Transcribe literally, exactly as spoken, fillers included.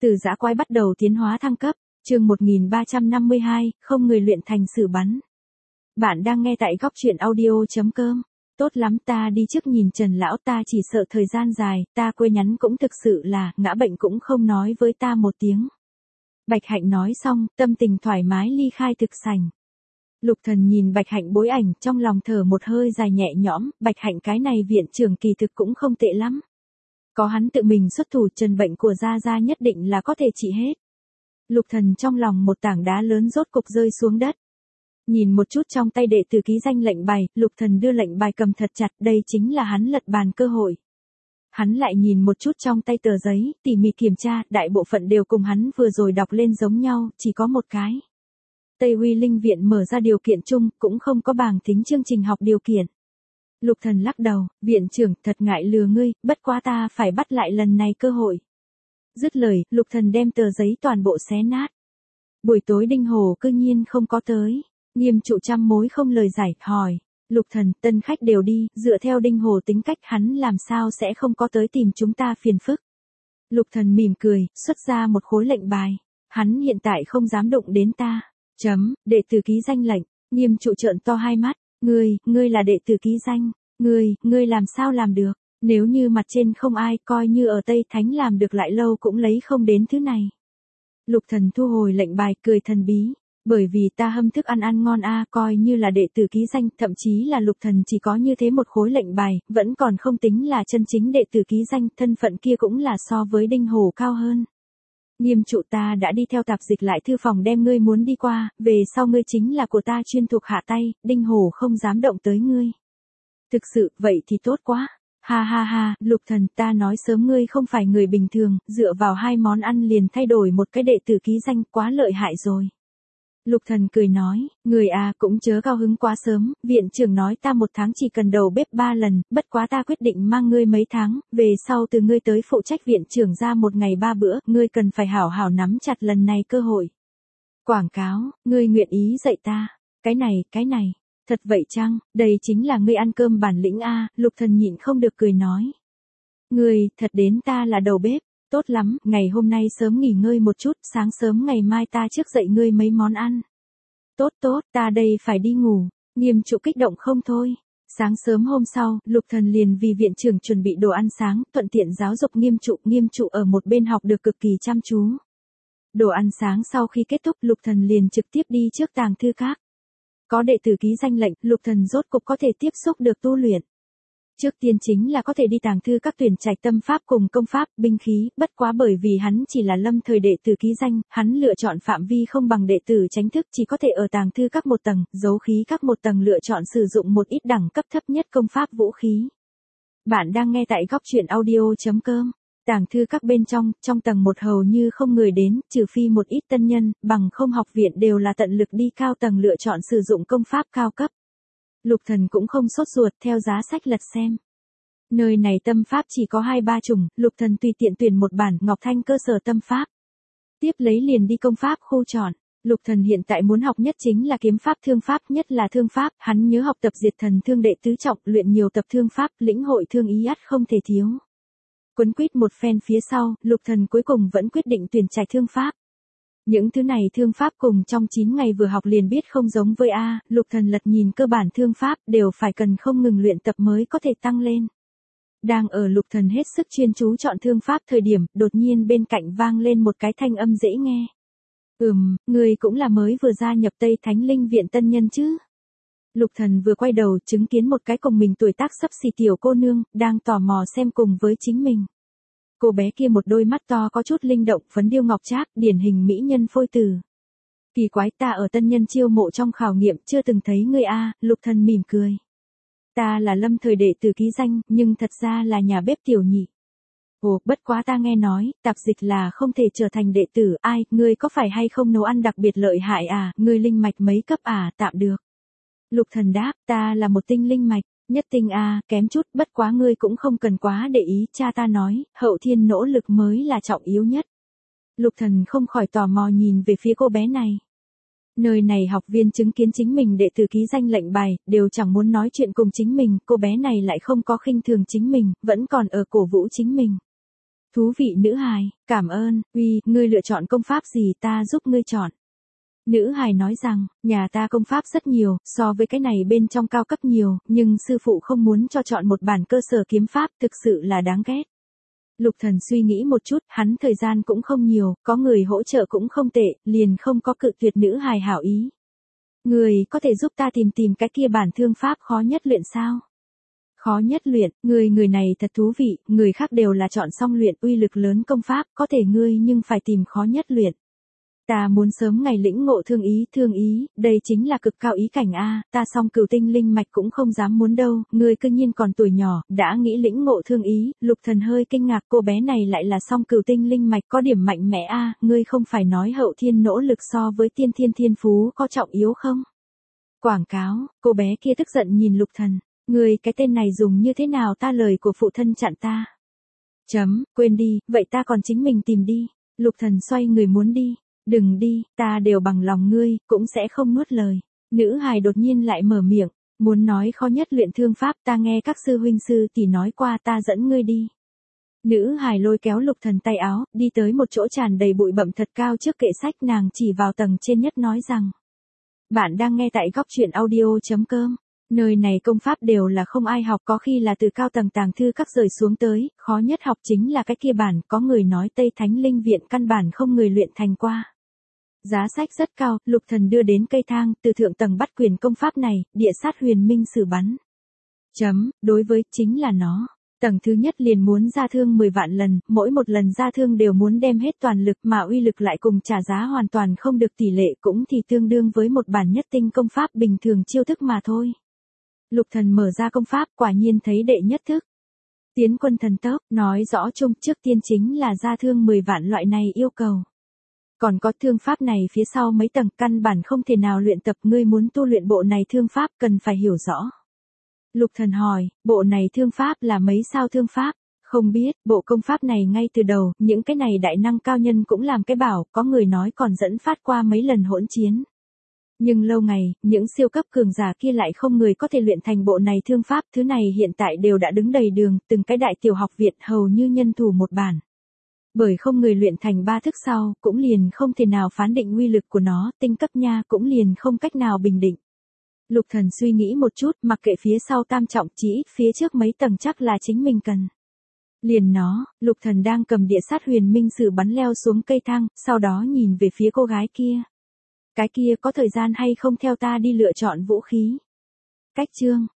Từ dã quái bắt đầu tiến hóa thăng cấp, chương một nghìn ba trăm năm mươi hai, không người luyện thành sử bắn. Bạn đang nghe tại góc truyện audio chấm com. Tốt lắm, ta đi trước nhìn Trần lão, ta chỉ sợ thời gian dài, ta quê nhắn cũng thực sự là, ngã bệnh cũng không nói với ta một tiếng. Bạch Hạnh nói xong, tâm tình thoải mái ly khai thực sảnh. Lục Thần nhìn Bạch Hạnh bối ảnh, trong lòng thở một hơi dài nhẹ nhõm, Bạch Hạnh cái này viện trưởng kỳ thực cũng không tệ lắm. Có hắn tự mình xuất thủ, trần bệnh của Gia Gia nhất định là có thể trị hết. Lục Thần trong lòng một tảng đá lớn rốt cục rơi xuống đất. Nhìn một chút trong tay đệ tử ký danh lệnh bài, Lục Thần đưa lệnh bài cầm thật chặt, đây chính là hắn lật bàn cơ hội. Hắn lại nhìn một chút trong tay tờ giấy, tỉ mỉ kiểm tra, đại bộ phận đều cùng hắn vừa rồi đọc lên giống nhau, chỉ có một cái. Tây Huy Linh Viện mở ra điều kiện chung, cũng không có bảng tính chương trình học điều kiện. Lục Thần lắc đầu, viện trưởng, thật ngại lừa ngươi, bất quá ta phải bắt lại lần này cơ hội. Dứt lời, Lục Thần đem tờ giấy toàn bộ xé nát. Buổi tối Đinh Hồ cư nhiên không có tới. Nghiêm trụ trăm mối không lời giải, hỏi. Lục Thần, tân khách đều đi, dựa theo Đinh Hồ tính cách hắn làm sao sẽ không có tới tìm chúng ta phiền phức. Lục Thần mỉm cười, xuất ra một khối lệnh bài. Hắn hiện tại không dám đụng đến ta. Chấm, đệ tử ký danh lệnh. Nghiêm trụ trợn to hai mắt. Ngươi, ngươi là đệ tử ký danh. Ngươi, ngươi làm sao làm được. Nếu như mặt trên không ai, coi như ở Tây Thánh làm được lại lâu cũng lấy không đến thứ này. Lục Thần thu hồi lệnh bài, cười thần bí. Bởi vì ta hâm thức ăn ăn ngon a, coi như là đệ tử ký danh, thậm chí là Lục Thần chỉ có như thế một khối lệnh bài, vẫn còn không tính là chân chính đệ tử ký danh, thân phận kia cũng là so với Đinh Hồ cao hơn. Nghiêm trụ, ta đã đi theo tạp dịch lại thư phòng đem ngươi muốn đi qua, về sau ngươi chính là của ta chuyên thuộc hạ tay, Đinh Hồ không dám động tới ngươi. Thực sự, vậy thì tốt quá. Ha ha ha, Lục Thần, ta nói sớm ngươi không phải người bình thường, dựa vào hai món ăn liền thay đổi một cái đệ tử ký danh, quá lợi hại rồi. Lục Thần cười nói, người à cũng chớ cao hứng quá sớm, viện trưởng nói ta một tháng chỉ cần đầu bếp ba lần, bất quá ta quyết định mang ngươi mấy tháng, về sau từ ngươi tới phụ trách viện trưởng ra một ngày ba bữa, ngươi cần phải hảo hảo nắm chặt lần này cơ hội. Quảng cáo, ngươi nguyện ý dạy ta, cái này, cái này, thật vậy chăng, đây chính là ngươi ăn cơm bản lĩnh a, Lục Thần nhịn không được cười nói. Ngươi, thật đến ta là đầu bếp. Tốt lắm, ngày hôm nay sớm nghỉ ngơi một chút, sáng sớm ngày mai ta trước dậy ngươi mấy món ăn. Tốt tốt, ta đây phải đi ngủ. Nghiêm trụ kích động không thôi. Sáng sớm hôm sau, Lục Thần liền vì viện trưởng chuẩn bị đồ ăn sáng, thuận tiện giáo dục nghiêm trụ, nghiêm trụ ở một bên học được cực kỳ chăm chú. Đồ ăn sáng sau khi kết thúc, Lục Thần liền trực tiếp đi trước tàng thư các. Có đệ tử ký danh lệnh, Lục Thần rốt cục có thể tiếp xúc được tu luyện. Trước tiên chính là có thể đi tàng thư các tuyển trạch tâm pháp cùng công pháp, binh khí, bất quá bởi vì hắn chỉ là lâm thời đệ tử ký danh, hắn lựa chọn phạm vi không bằng đệ tử chính thức, chỉ có thể ở tàng thư các một tầng, dấu khí các một tầng lựa chọn sử dụng một ít đẳng cấp thấp nhất công pháp vũ khí. Bạn đang nghe tại góc truyện audio chấm com. Tàng thư các bên trong, trong tầng một hầu như không người đến, trừ phi một ít tân nhân, bằng không học viện đều là tận lực đi cao tầng lựa chọn sử dụng công pháp cao cấp. Lục Thần cũng không sốt ruột, theo giá sách lật xem. Nơi này tâm pháp chỉ có hai ba chủng, Lục Thần tùy tiện tuyển một bản Ngọc Thanh cơ sở tâm pháp. Tiếp lấy liền đi công pháp khu chọn. Lục Thần hiện tại muốn học nhất chính là kiếm pháp thương pháp, nhất là thương pháp, hắn nhớ học tập diệt thần thương đệ tứ trọng, luyện nhiều tập thương pháp, lĩnh hội thương ý ắt không thể thiếu. Quấn quýt một phen phía sau, Lục Thần cuối cùng vẫn quyết định tuyển trạch thương pháp. Những thứ này thương pháp cùng trong chín ngày vừa học liền biết không giống với A, Lục Thần lật nhìn cơ bản thương pháp đều phải cần không ngừng luyện tập mới có thể tăng lên. Đang ở Lục Thần hết sức chuyên chú chọn thương pháp thời điểm, đột nhiên bên cạnh vang lên một cái thanh âm dễ nghe. Ừm, người cũng là mới vừa gia nhập Tây Thánh Linh Viện tân nhân chứ. Lục Thần vừa quay đầu chứng kiến một cái cùng mình tuổi tác xấp xì tiểu cô nương, đang tò mò xem cùng với chính mình. Cô bé kia một đôi mắt to có chút linh động, phấn điêu ngọc trác, điển hình mỹ nhân phôi tử. Kỳ quái, ta ở tân nhân chiêu mộ trong khảo nghiệm chưa từng thấy ngươi a, Lục Thần mỉm cười. Ta là lâm thời đệ tử ký danh, nhưng thật ra là nhà bếp tiểu nhị. Ồ, bất quá ta nghe nói, tạp dịch là không thể trở thành đệ tử, ai, ngươi có phải hay không nấu ăn đặc biệt lợi hại à, ngươi linh mạch mấy cấp à, tạm được. Lục Thần đáp, ta là một tinh linh mạch. Nhất tinh a, kém chút, bất quá ngươi cũng không cần quá để ý, cha ta nói, hậu thiên nỗ lực mới là trọng yếu nhất. Lục Thần không khỏi tò mò nhìn về phía cô bé này. Nơi này học viên chứng kiến chính mình đệ tử ký danh lệnh bài, đều chẳng muốn nói chuyện cùng chính mình, cô bé này lại không có khinh thường chính mình, vẫn còn ở cổ vũ chính mình. Thú vị nữ hài, cảm ơn, uy, ngươi lựa chọn công pháp gì ta giúp ngươi chọn. Nữ hài nói rằng, nhà ta công pháp rất nhiều, so với cái này bên trong cao cấp nhiều, nhưng sư phụ không muốn cho chọn một bản cơ sở kiếm pháp, thực sự là đáng ghét. Lục Thần suy nghĩ một chút, hắn thời gian cũng không nhiều, có người hỗ trợ cũng không tệ, liền không có cự tuyệt nữ hài hảo ý. Người có thể giúp ta tìm tìm cái kia bản thương pháp khó nhất luyện sao? Khó nhất luyện, người người này thật thú vị, người khác đều là chọn xong luyện uy lực lớn công pháp, có thể ngươi nhưng phải tìm khó nhất luyện. Ta muốn sớm ngày lĩnh ngộ thương ý, thương ý, đây chính là cực cao ý cảnh a, ta song cửu tinh linh mạch cũng không dám muốn đâu, ngươi cư nhiên còn tuổi nhỏ, đã nghĩ lĩnh ngộ thương ý, Lục Thần hơi kinh ngạc, cô bé này lại là song cửu tinh linh mạch có điểm mạnh mẽ a, ngươi không phải nói hậu thiên nỗ lực so với tiên thiên thiên phú có trọng yếu không? Quảng cáo, cô bé kia tức giận nhìn Lục Thần, ngươi cái tên này dùng như thế nào ta lời của phụ thân chặn ta. Chấm, quên đi, vậy ta còn chính mình tìm đi, Lục Thần xoay người muốn đi. Đừng đi, ta đều bằng lòng ngươi, cũng sẽ không nuốt lời. Nữ hài đột nhiên lại mở miệng, muốn nói khó nhất luyện thương pháp ta nghe các sư huynh sư tỷ nói qua ta dẫn ngươi đi. Nữ hài lôi kéo Lục Thần tay áo, đi tới một chỗ tràn đầy bụi bặm thật cao trước kệ sách nàng chỉ vào tầng trên nhất nói rằng. Bạn đang nghe tại góc truyện audio chấm com. Nơi này công pháp đều là không ai học có khi là từ cao tầng tàng thư các rời xuống tới, khó nhất học chính là cái kia bản có người nói Tây Thánh Linh Viện căn bản không người luyện thành qua. Giá sách rất cao, Lục Thần đưa đến cây thang, từ thượng tầng bắt quyền công pháp này, địa sát huyền minh sử bắn. Chấm, đối với, chính là nó. Tầng thứ nhất liền muốn ra thương mười vạn lần, mỗi một lần ra thương đều muốn đem hết toàn lực mà uy lực lại cùng trả giá hoàn toàn không được tỷ lệ cũng thì tương đương với một bản nhất tinh công pháp bình thường chiêu thức mà thôi. Lục Thần mở ra công pháp quả nhiên thấy đệ nhất thức. Tiến quân thần tốc, nói rõ chung trước tiên chính là ra thương mười vạn loại này yêu cầu. Còn có thương pháp này phía sau mấy tầng căn bản không thể nào luyện tập ngươi muốn tu luyện bộ này thương pháp cần phải hiểu rõ. Lục Thần hỏi, bộ này thương pháp là mấy sao thương pháp? Không biết, bộ công pháp này ngay từ đầu, những cái này đại năng cao nhân cũng làm cái bảo, có người nói còn dẫn phát qua mấy lần hỗn chiến. Nhưng lâu ngày, những siêu cấp cường giả kia lại không người có thể luyện thành bộ này thương pháp, thứ này hiện tại đều đã đứng đầy đường, từng cái đại tiểu học viện hầu như nhân thủ một bản. Bởi không người luyện thành ba thức sau, cũng liền không thể nào phán định uy lực của nó, tinh cấp nha cũng liền không cách nào bình định. Lục Thần suy nghĩ một chút, mặc kệ phía sau tam trọng chỉ ít phía trước mấy tầng chắc là chính mình cần. Liền nó, Lục Thần đang cầm địa sát huyền minh sử bắn leo xuống cây thang, sau đó nhìn về phía cô gái kia. Cái kia có thời gian hay không theo ta đi lựa chọn vũ khí? Cách chương,